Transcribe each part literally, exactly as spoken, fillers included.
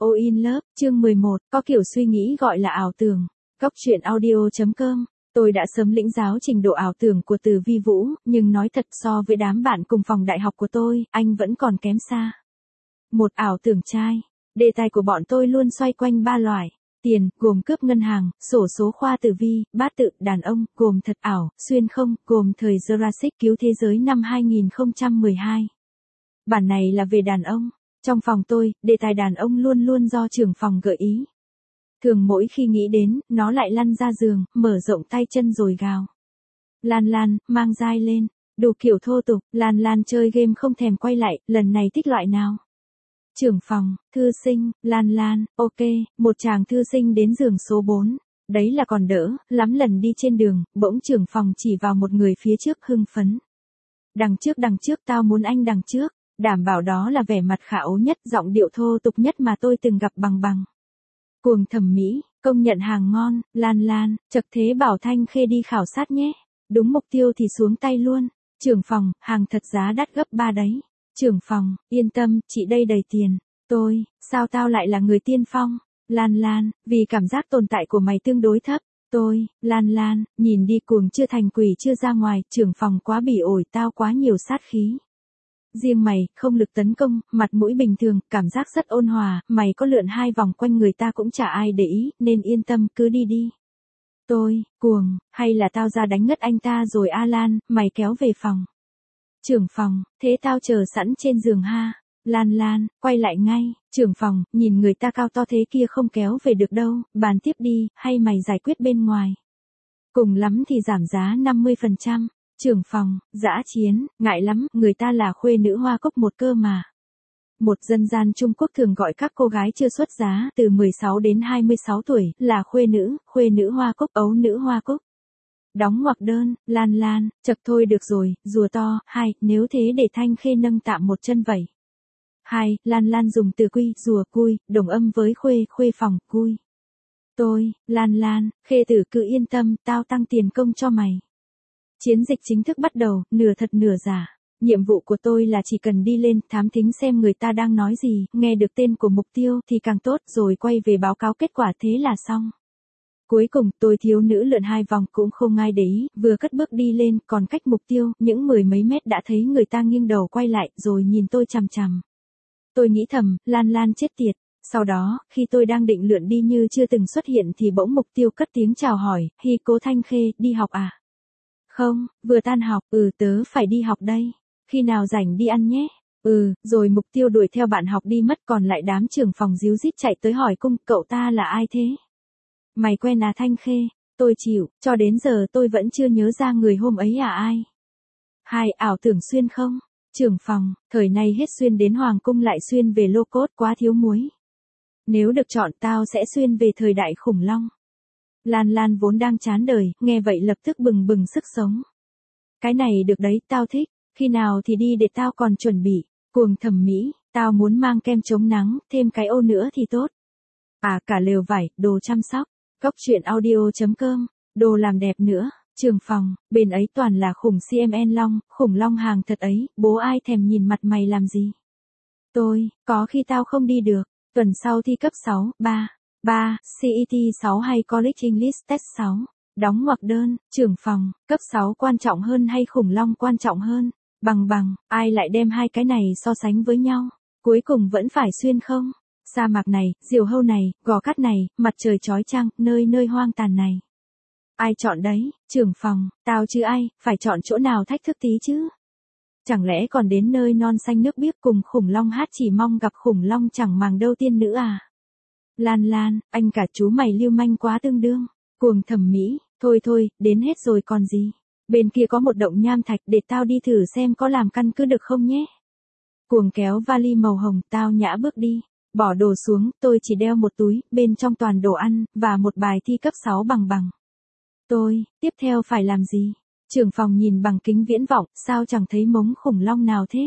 All in Love, chương mười một, có kiểu suy nghĩ gọi là ảo tưởng. Góc truyện audio chấm com. Tôi đã sớm lĩnh giáo trình độ ảo tưởng của Từ Vi Vũ, nhưng nói thật so với đám bạn cùng phòng đại học của tôi, anh vẫn còn kém xa. Một ảo tưởng trai. Đề tài của bọn tôi luôn xoay quanh ba loại. Tiền, gồm cướp ngân hàng, xổ số khoa tử vi, bát tự, đàn ông, gồm thật ảo, xuyên không, gồm thời Jurassic cứu thế giới năm hai nghìn không trăm mười hai. Bản này là về đàn ông. Trong phòng tôi, đề tài đàn ông luôn luôn do trưởng phòng gợi ý. Thường mỗi khi nghĩ đến, nó lại lăn ra giường, mở rộng tay chân rồi gào. Lan Lan, mang dai lên, đủ kiểu thô tục, Lan Lan chơi game không thèm quay lại, lần này thích loại nào? Trưởng phòng, thư sinh, Lan Lan, ok, một chàng thư sinh đến giường số bốn. Đấy là còn đỡ, lắm lần đi trên đường, bỗng trưởng phòng chỉ vào một người phía trước hưng phấn. Đằng trước đằng trước tao muốn anh đằng trước. Đảm bảo đó là vẻ mặt khả ố nhất, giọng điệu thô tục nhất mà tôi từng gặp bằng bằng. Cuồng thẩm mỹ, công nhận hàng ngon, Lan Lan, chật thế bảo Thanh Khê đi khảo sát nhé. Đúng mục tiêu thì xuống tay luôn. Trưởng phòng, hàng thật giá đắt gấp ba đấy. Trưởng phòng, yên tâm, chị đây đầy tiền. Tôi, sao tao lại là người tiên phong? Lan Lan, vì cảm giác tồn tại của mày tương đối thấp. Tôi, Lan Lan, nhìn đi cuồng chưa thành quỷ chưa ra ngoài, trưởng phòng quá bỉ ổi, tao quá nhiều sát khí. Riêng mày, không lực tấn công, mặt mũi bình thường, cảm giác rất ôn hòa, mày có lượn hai vòng quanh người ta cũng chả ai để ý, nên yên tâm, cứ đi đi. Tôi, cuồng, hay là tao ra đánh ngất anh ta rồi A Lan, mày kéo về phòng. Trưởng phòng, thế tao chờ sẵn trên giường ha. Lan Lan, quay lại ngay, trưởng phòng, nhìn người ta cao to thế kia không kéo về được đâu, bàn tiếp đi, hay mày giải quyết bên ngoài. Cùng lắm thì giảm giá năm mươi phần trăm. Trưởng phòng, dã chiến, ngại lắm, người ta là khuê nữ Hoa Cúc một cơ mà. Một dân gian Trung Quốc thường gọi các cô gái chưa xuất giá từ mười sáu đến hai mươi sáu tuổi là khuê nữ, khuê nữ Hoa Cúc, ấu nữ Hoa Cúc. Đóng ngoặc đơn, Lan Lan, chật thôi được rồi, rùa to, hai, nếu thế để Thanh Khê nâng tạm một chân vậy. Hai, Lan Lan dùng từ quy, rùa, cui, đồng âm với khuê, khuê phòng, cui. Tôi, Lan Lan, Khê tử cứ yên tâm, tao tăng tiền công cho mày. Chiến dịch chính thức bắt đầu, nửa thật nửa giả. Nhiệm vụ của tôi là chỉ cần đi lên, thám thính xem người ta đang nói gì, nghe được tên của mục tiêu thì càng tốt, rồi quay về báo cáo kết quả, thế là xong. Cuối cùng, tôi thiếu nữ lượn hai vòng cũng không ai để ý, vừa cất bước đi lên, còn cách mục tiêu, những mười mấy mét đã thấy người ta nghiêng đầu quay lại, rồi nhìn tôi chằm chằm. Tôi nghĩ thầm, Lan Lan chết tiệt. Sau đó, khi tôi đang định lượn đi như chưa từng xuất hiện thì bỗng mục tiêu cất tiếng chào hỏi, hi cố Thanh Khê, đi học à? Không, vừa tan học, ừ tớ phải đi học đây. Khi nào rảnh đi ăn nhé. Ừ, rồi mục tiêu đuổi theo bạn học đi mất, còn lại đám trưởng phòng díu dít chạy tới hỏi cung, cậu ta là ai thế? Mày quen à Thanh Khê? Tôi chịu, cho đến giờ tôi vẫn chưa nhớ ra người hôm ấy là ai. Hai, ảo tưởng xuyên không? Trưởng phòng, thời này hết xuyên đến Hoàng cung lại xuyên về lô cốt, quá thiếu muối. Nếu được chọn tao sẽ xuyên về thời đại khủng long. Lan Lan vốn đang chán đời, nghe vậy lập tức bừng bừng sức sống. Cái này được đấy, tao thích, khi nào thì đi để tao còn chuẩn bị. Cuồng thẩm mỹ, tao muốn mang kem chống nắng, thêm cái ô nữa thì tốt. À cả lều vải, đồ chăm sóc, góc truyện audio chấm com, đồ làm đẹp nữa. Trường phòng, bên ấy toàn là khủng xê em en long, khủng long hàng thật ấy, bố ai thèm nhìn mặt mày làm gì. Tôi, có khi tao không đi được, tuần sau thi cấp sáu, ba. ba. xê e tê sáu hay College English Test sáu. Đóng ngoặc đơn, trưởng phòng, cấp sáu quan trọng hơn hay khủng long quan trọng hơn? Bằng bằng, ai lại đem hai cái này so sánh với nhau? Cuối cùng vẫn phải xuyên không? Sa mạc này, diều hâu này, gò cát này, mặt trời chói chang, nơi nơi hoang tàn này. Ai chọn đấy, trưởng phòng, tao chứ ai, phải chọn chỗ nào thách thức tí chứ? Chẳng lẽ còn đến nơi non xanh nước biếc cùng khủng long hát chỉ mong gặp khủng long chẳng màng đâu tiên nữ à? Lan Lan, anh cả chú mày lưu manh quá tương đương. Cuồng thẩm mỹ, thôi thôi, đến hết rồi còn gì. Bên kia có một động nham thạch để tao đi thử xem có làm căn cứ được không nhé. Cuồng kéo vali màu hồng, tao nhã bước đi. Bỏ đồ xuống, tôi chỉ đeo một túi, bên trong toàn đồ ăn, và một bài thi cấp sáu bằng bằng. Tôi, tiếp theo phải làm gì? Trưởng phòng nhìn bằng kính viễn vọng, sao chẳng thấy mống khủng long nào thế?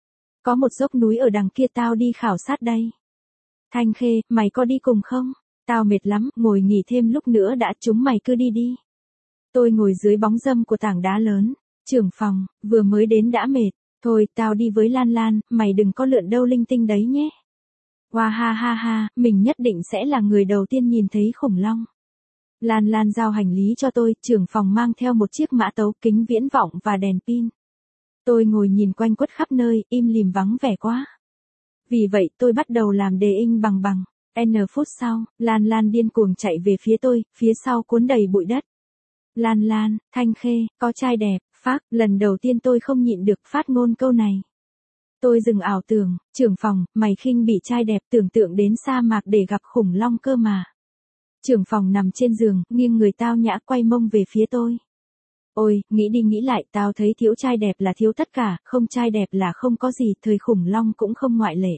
Có một dốc núi ở đằng kia tao đi khảo sát đây. Thanh Khê, mày có đi cùng không? Tao mệt lắm, ngồi nghỉ thêm lúc nữa đã, chúng mày cứ đi đi. Tôi ngồi dưới bóng râm của tảng đá lớn. Trưởng phòng, vừa mới đến đã mệt. Thôi, tao đi với Lan Lan, mày đừng có lượn đâu linh tinh đấy nhé. Wow ha ha ha, mình nhất định sẽ là người đầu tiên nhìn thấy khủng long. Lan Lan giao hành lý cho tôi, trưởng phòng mang theo một chiếc mã tấu, kính viễn vọng và đèn pin. Tôi ngồi nhìn quanh quất khắp nơi, im lìm vắng vẻ quá. Vì vậy tôi bắt đầu làm đề in bằng bằng. N phút sau, Lan Lan điên cuồng chạy về phía tôi, phía sau cuốn đầy bụi đất. Lan Lan, Thanh Khê, có trai đẹp, phác, lần đầu tiên tôi không nhịn được phát ngôn câu này. Tôi dừng ảo tưởng, trưởng phòng, mày khinh bị trai đẹp, tưởng tượng đến sa mạc để gặp khủng long cơ mà. Trưởng phòng nằm trên giường, nghiêng người tao nhã quay mông về phía tôi. Ôi, nghĩ đi nghĩ lại, tao thấy thiếu trai đẹp là thiếu tất cả, không trai đẹp là không có gì, thời khủng long cũng không ngoại lệ.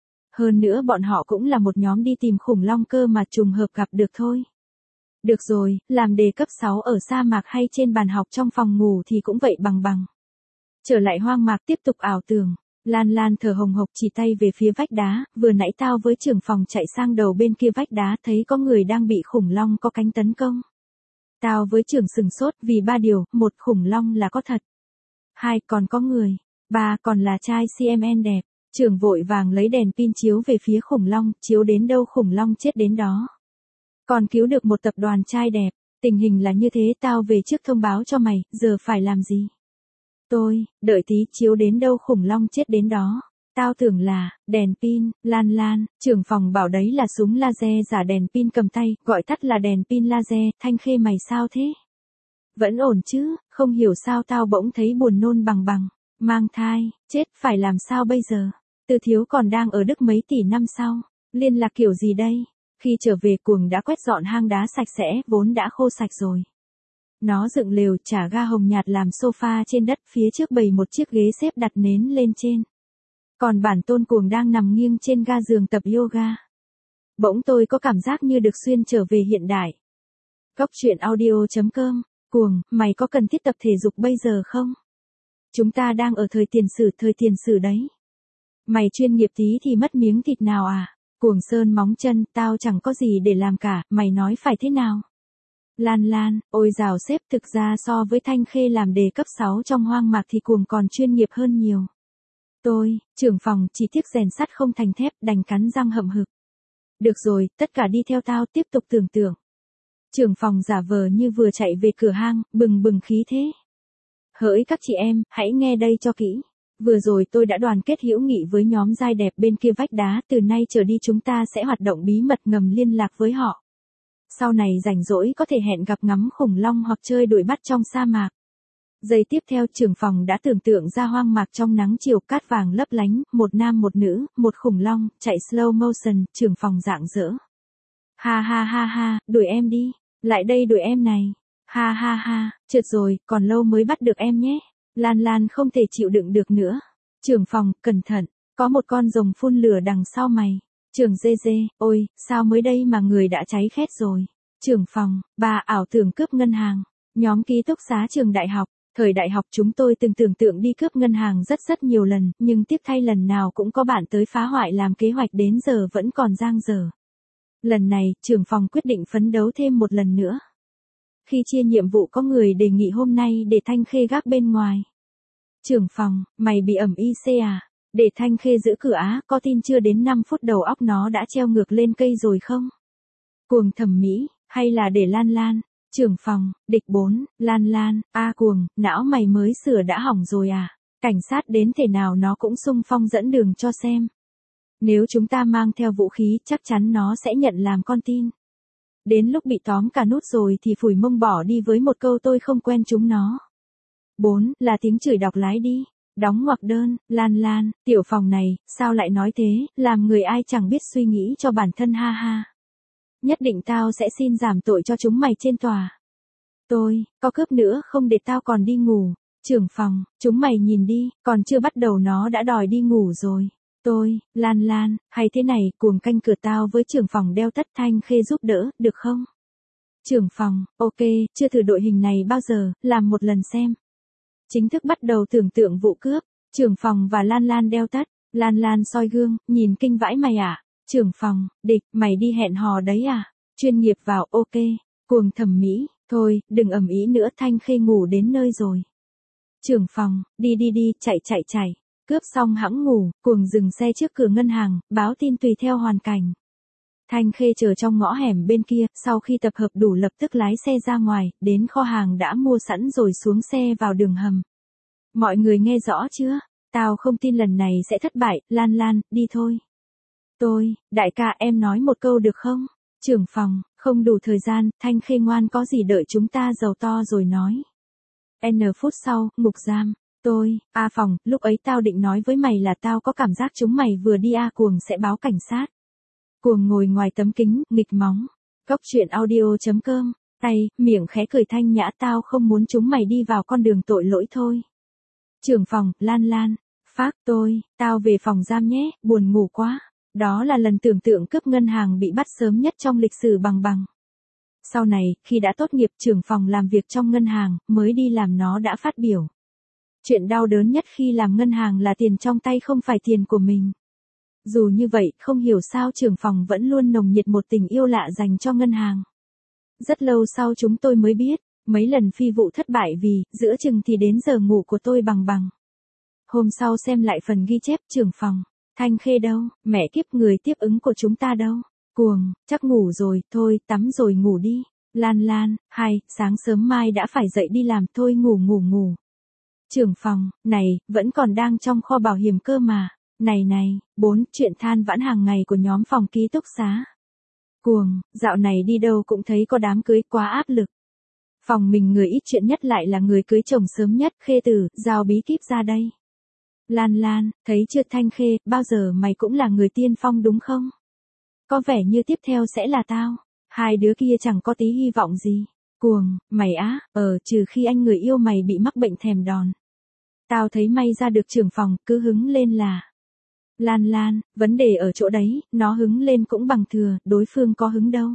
Hơn nữa bọn họ cũng là một nhóm đi tìm khủng long cơ mà trùng hợp gặp được thôi. Được rồi, làm đề cấp sáu ở sa mạc hay trên bàn học trong phòng ngủ thì cũng vậy bằng bằng. Trở lại hoang mạc tiếp tục ảo tưởng. Lan Lan thở hồng hộc chỉ tay về phía vách đá, vừa nãy tao với trưởng phòng chạy sang đầu bên kia vách đá thấy có người đang bị khủng long có cánh tấn công. Tao với trưởng sừng sốt vì ba điều, một khủng long là có thật. Hai còn có người. Ba còn là trai xê em en đẹp. Trưởng vội vàng lấy đèn pin chiếu về phía khủng long, chiếu đến đâu khủng long chết đến đó. Còn cứu được một tập đoàn trai đẹp, tình hình là như thế, tao về trước thông báo cho mày, giờ phải làm gì? Tôi, đợi tí, chiếu đến đâu khủng long chết đến đó. Tao tưởng là, đèn pin, Lan Lan, trưởng phòng bảo đấy là súng laser giả đèn pin cầm tay, gọi tắt là đèn pin laser. Thanh Khê mày sao thế? Vẫn ổn chứ, không hiểu sao tao bỗng thấy buồn nôn bằng bằng. Mang thai, chết, phải làm sao bây giờ? Từ thiếu còn đang ở Đức mấy tỷ năm sau, liên lạc kiểu gì đây? Khi trở về Cuồng đã quét dọn hang đá sạch sẽ, vốn đã khô sạch rồi. Nó dựng lều, chả ga hồng nhạt làm sofa trên đất, phía trước bày một chiếc ghế xếp đặt nến lên trên. Còn bản tôn Cuồng đang nằm nghiêng trên ga giường tập yoga. Bỗng tôi có cảm giác như được xuyên trở về hiện đại. Góc truyện audio chấm com, Cuồng, mày có cần thiết tập thể dục bây giờ không? Chúng ta đang ở thời tiền sử, thời tiền sử đấy. Mày chuyên nghiệp tí thì mất miếng thịt nào à? Cuồng sơn móng chân, tao chẳng có gì để làm cả, mày nói phải thế nào? Lan Lan, ôi dào xếp, thực ra so với Thanh Khê làm đề cấp sáu trong hoang mạc thì Cuồng còn chuyên nghiệp hơn nhiều. Tôi, trưởng phòng, chỉ tiếc rèn sắt không thành thép, đành cắn răng hậm hực. Được rồi, tất cả đi theo tao, tiếp tục tưởng tượng. Trưởng phòng giả vờ như vừa chạy về cửa hang, bừng bừng khí thế. Hỡi các chị em, hãy nghe đây cho kỹ. Vừa rồi tôi đã đoàn kết hữu nghị với nhóm giai đẹp bên kia vách đá, từ nay trở đi chúng ta sẽ hoạt động bí mật ngầm liên lạc với họ. Sau này rảnh rỗi có thể hẹn gặp ngắm khủng long hoặc chơi đuổi bắt trong sa mạc. Giây tiếp theo trưởng phòng đã tưởng tượng ra hoang mạc trong nắng chiều, cát vàng lấp lánh, một nam một nữ, một khủng long, chạy slow motion, trưởng phòng rạng rỡ. Ha ha ha ha, đuổi em đi, lại đây đuổi em này. Ha ha ha, trượt rồi, còn lâu mới bắt được em nhé. Lan Lan không thể chịu đựng được nữa. Trưởng phòng, cẩn thận, có một con rồng phun lửa đằng sau mày. Trưởng dê dê, ôi, sao mới đây mà người đã cháy khét rồi. Trưởng phòng, bà ảo tưởng cướp ngân hàng. Nhóm ký túc xá trường đại học. Thời đại học chúng tôi từng tưởng tượng đi cướp ngân hàng rất rất nhiều lần, nhưng tiếc thay lần nào cũng có bạn tới phá hoại làm kế hoạch đến giờ vẫn còn dang dở. Lần này, trưởng phòng quyết định phấn đấu thêm một lần nữa. Khi chia nhiệm vụ có người đề nghị hôm nay để Thanh Khê gác bên ngoài. Trưởng phòng, mày bị ẩm i xê à? Để Thanh Khê giữ cửa á, có tin chưa đến năm phút đầu óc nó đã treo ngược lên cây rồi không? Cuồng thẩm mỹ, hay là để Lan Lan? Trưởng phòng, địch bốn, Lan Lan, a Cuồng, não mày mới sửa đã hỏng rồi à? Cảnh sát đến thể nào nó cũng xung phong dẫn đường cho xem. Nếu chúng ta mang theo vũ khí chắc chắn nó sẽ nhận làm con tin. Đến lúc bị tóm cả nút rồi thì phủi mông bỏ đi với một câu tôi không quen chúng nó. bốn. Là tiếng chửi đọc lái đi. Đóng ngoặc đơn, Lan Lan, tiểu phòng này, sao lại nói thế, làm người ai chẳng biết suy nghĩ cho bản thân ha ha. Nhất định tao sẽ xin giảm tội cho chúng mày trên tòa. Tôi, có cướp nữa không để tao còn đi ngủ. Trưởng phòng, chúng mày nhìn đi, còn chưa bắt đầu nó đã đòi đi ngủ rồi. Tôi, Lan Lan, hay thế này, Cuồng canh cửa tao với trưởng phòng đeo tất, Thanh Khê giúp đỡ, được không? Trưởng phòng, ok, chưa thử đội hình này bao giờ, làm một lần xem. Chính thức bắt đầu tưởng tượng vụ cướp, trưởng phòng và Lan Lan đeo tất, Lan Lan soi gương, nhìn kinh vãi mày à? Trưởng phòng, địch, mày đi hẹn hò đấy à? Chuyên nghiệp vào, ok, Cuồng thẩm mỹ, thôi, đừng ầm ĩ nữa, Thanh Khê ngủ đến nơi rồi. Trưởng phòng, đi đi đi, chạy chạy chạy. cướp xong hẵng ngủ, cuồng dừng xe trước cửa ngân hàng, báo tin tùy theo hoàn cảnh. Thanh Khê chờ trong ngõ hẻm bên kia, sau khi tập hợp đủ lập tức lái xe ra ngoài, đến kho hàng đã mua sẵn rồi xuống xe vào đường hầm. Mọi người nghe rõ chưa? Tao không tin lần này sẽ thất bại, Lan Lan, đi thôi. Tôi, đại ca em nói một câu được không? Trưởng phòng, không đủ thời gian, Thanh Khê ngoan có gì đợi chúng ta giàu to rồi nói. N phút sau, ngục giam. Tôi, A Phòng, lúc ấy tao định nói với mày là tao có cảm giác chúng mày vừa đi A Cuồng sẽ báo cảnh sát. Cuồng ngồi ngoài tấm kính, nghịch móng. Cốc truyện audio.com, tay, miệng khẽ cười thanh nhã tao không muốn chúng mày đi vào con đường tội lỗi thôi. Trưởng phòng, Lan Lan. Phác tôi, tao về phòng giam nhé, buồn ngủ quá. Đó là lần tưởng tượng cướp ngân hàng bị bắt sớm nhất trong lịch sử bằng bằng. Sau này, khi đã tốt nghiệp trưởng phòng làm việc trong ngân hàng, mới đi làm nó đã phát biểu. Chuyện đau đớn nhất khi làm ngân hàng là tiền trong tay không phải tiền của mình. Dù như vậy, không hiểu sao trưởng phòng vẫn luôn nồng nhiệt một tình yêu lạ dành cho ngân hàng. Rất lâu sau chúng tôi mới biết, mấy lần phi vụ thất bại vì, giữa chừng thì đến giờ ngủ của tôi bằng bằng. Hôm sau xem lại phần ghi chép trưởng phòng, Thanh Khê đâu, mẹ kiếp người tiếp ứng của chúng ta đâu. Cuồng, chắc ngủ rồi, thôi, tắm rồi ngủ đi. Lan Lan, hai, sáng sớm mai đã phải dậy đi làm, thôi ngủ ngủ ngủ. Trưởng phòng, này, vẫn còn đang trong kho bảo hiểm cơ mà. Này này, bốn, chuyện than vãn hàng ngày của nhóm phòng ký túc xá. Cuồng, dạo này đi đâu cũng thấy có đám cưới quá áp lực. Phòng mình người ít chuyện nhất lại là người cưới chồng sớm nhất, Khê Tử, giao bí kíp ra đây. Lan Lan, thấy chưa Thanh Khê, bao giờ mày cũng là người tiên phong đúng không? Có vẻ như tiếp theo sẽ là tao. Hai đứa kia chẳng có tí hy vọng gì. Cuồng, mày á, ờ, trừ khi anh người yêu mày bị mắc bệnh thèm đòn. Tao thấy may ra được trưởng phòng, cứ hứng lên là. Lan Lan, vấn đề ở chỗ đấy, nó hứng lên cũng bằng thừa, đối phương có hứng đâu.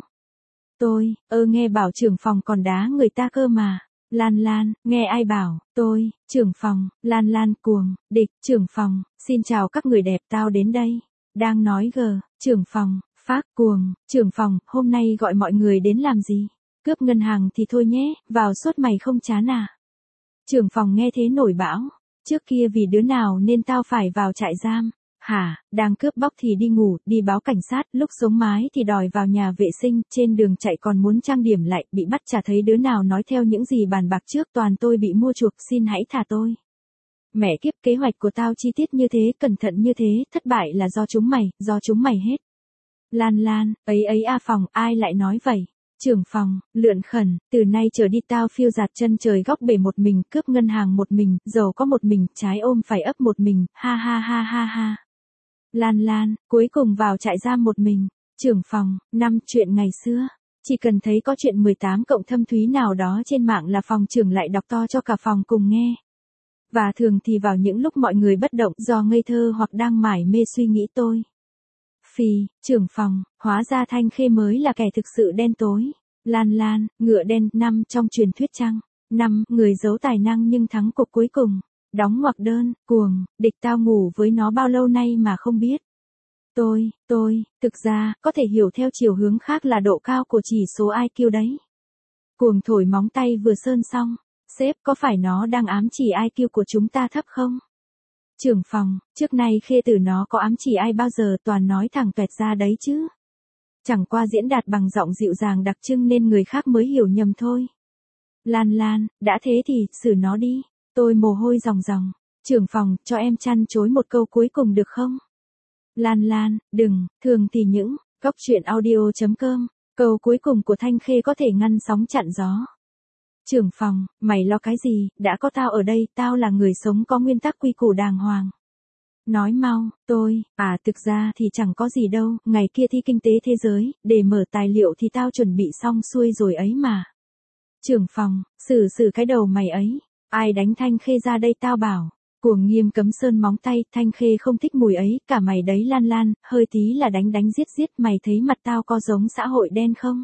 Tôi, ơ nghe bảo trưởng phòng còn đá người ta cơ mà. Lan Lan, nghe ai bảo, tôi, trưởng phòng, Lan Lan cuồng, địch, trưởng phòng, xin chào các người đẹp tao đến đây. Đang nói gờ, trưởng phòng, Phác cuồng, trưởng phòng, hôm nay gọi mọi người đến làm gì? Cướp ngân hàng thì thôi nhé, vào suốt mày không chán à? Trưởng phòng nghe thế nổi bão, trước kia vì đứa nào nên tao phải vào trại giam? Hả, đang cướp bóc thì đi ngủ, đi báo cảnh sát, lúc sống mái thì đòi vào nhà vệ sinh, trên đường chạy còn muốn trang điểm lại, bị bắt chả thấy đứa nào nói theo những gì bàn bạc trước, toàn tôi bị mua chuộc, xin hãy thả tôi. Mẹ kiếp, kế hoạch của tao chi tiết như thế, cẩn thận như thế, thất bại là do chúng mày, do chúng mày hết. Lan Lan, ấy ấy A Phòng, ai lại nói vậy? Trưởng phòng, lượn khẩn, từ nay trở đi tao phiêu giạt chân trời góc bể một mình, cướp ngân hàng một mình, giàu có một mình, trái ôm phải ấp một mình, ha ha ha ha ha. Lan Lan, cuối cùng vào trại giam một mình. Trưởng phòng, năm, chuyện ngày xưa. Chỉ cần thấy có chuyện mười tám cộng thâm thúy nào đó trên mạng là phòng trưởng lại đọc to cho cả phòng cùng nghe. Và thường thì vào những lúc mọi người bất động do ngây thơ hoặc đang mải mê suy nghĩ tôi. Phì, trưởng phòng, hóa ra Thanh Khê mới là kẻ thực sự đen tối. Lan Lan, ngựa đen, năm, trong truyền thuyết chăng? Năm, người giấu tài năng nhưng thắng cuộc cuối cùng. Đóng ngoặc đơn, cuồng, địch tao ngủ với nó bao lâu nay mà không biết. Tôi, tôi, thực ra, có thể hiểu theo chiều hướng khác là độ cao của chỉ số i kiu đấy. Cuồng thổi móng tay vừa sơn xong. Sếp, có phải nó đang ám chỉ i kiu của chúng ta thấp không? Trưởng phòng, trước nay Khê Tử nó có ám chỉ ai bao giờ, toàn nói thẳng toẹt ra đấy chứ. Chẳng qua diễn đạt bằng giọng dịu dàng đặc trưng nên người khác mới hiểu nhầm thôi. Lan Lan, đã thế thì, xử nó đi. Tôi mồ hôi ròng ròng. Trưởng phòng, cho em chăn chối một câu cuối cùng được không? Lan Lan, đừng, thường thì những, cốc truyện audio.com, câu cuối cùng của Thanh Khê có thể ngăn sóng chặn gió. Trưởng phòng, mày lo cái gì, đã có tao ở đây, tao là người sống có nguyên tắc quy củ đàng hoàng. Nói mau, tôi, à thực ra thì chẳng có gì đâu, ngày kia thi kinh tế thế giới, để mở tài liệu thì tao chuẩn bị xong xuôi rồi ấy mà. Trưởng phòng, xử xử cái đầu mày ấy, ai đánh Thanh Khê ra đây tao bảo. Cuồng nghiêm cấm sơn móng tay, Thanh Khê không thích mùi ấy, cả mày đấy Lan Lan, hơi tí là đánh đánh giết giết, mày thấy mặt tao có giống xã hội đen không?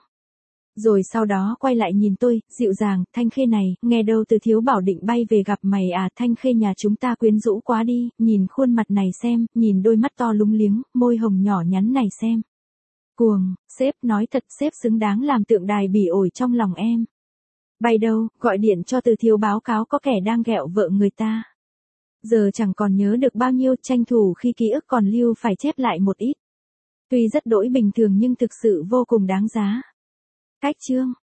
Rồi sau đó quay lại nhìn tôi, dịu dàng, Thanh Khê này, nghe đâu từ Thiếu Bảo định bay về gặp mày à, Thanh Khê nhà chúng ta quyến rũ quá đi, nhìn khuôn mặt này xem, nhìn đôi mắt to lúng liếng, môi hồng nhỏ nhắn này xem. Cuồng, sếp nói thật, sếp xứng đáng làm tượng đài bỉ ổi trong lòng em. Bay đâu, gọi điện cho từ Thiếu báo cáo có kẻ đang ghẹo vợ người ta. Giờ chẳng còn nhớ được bao nhiêu, tranh thủ khi ký ức còn lưu phải chép lại một ít. Tuy rất đỗi bình thường nhưng thực sự vô cùng đáng giá. Cách chương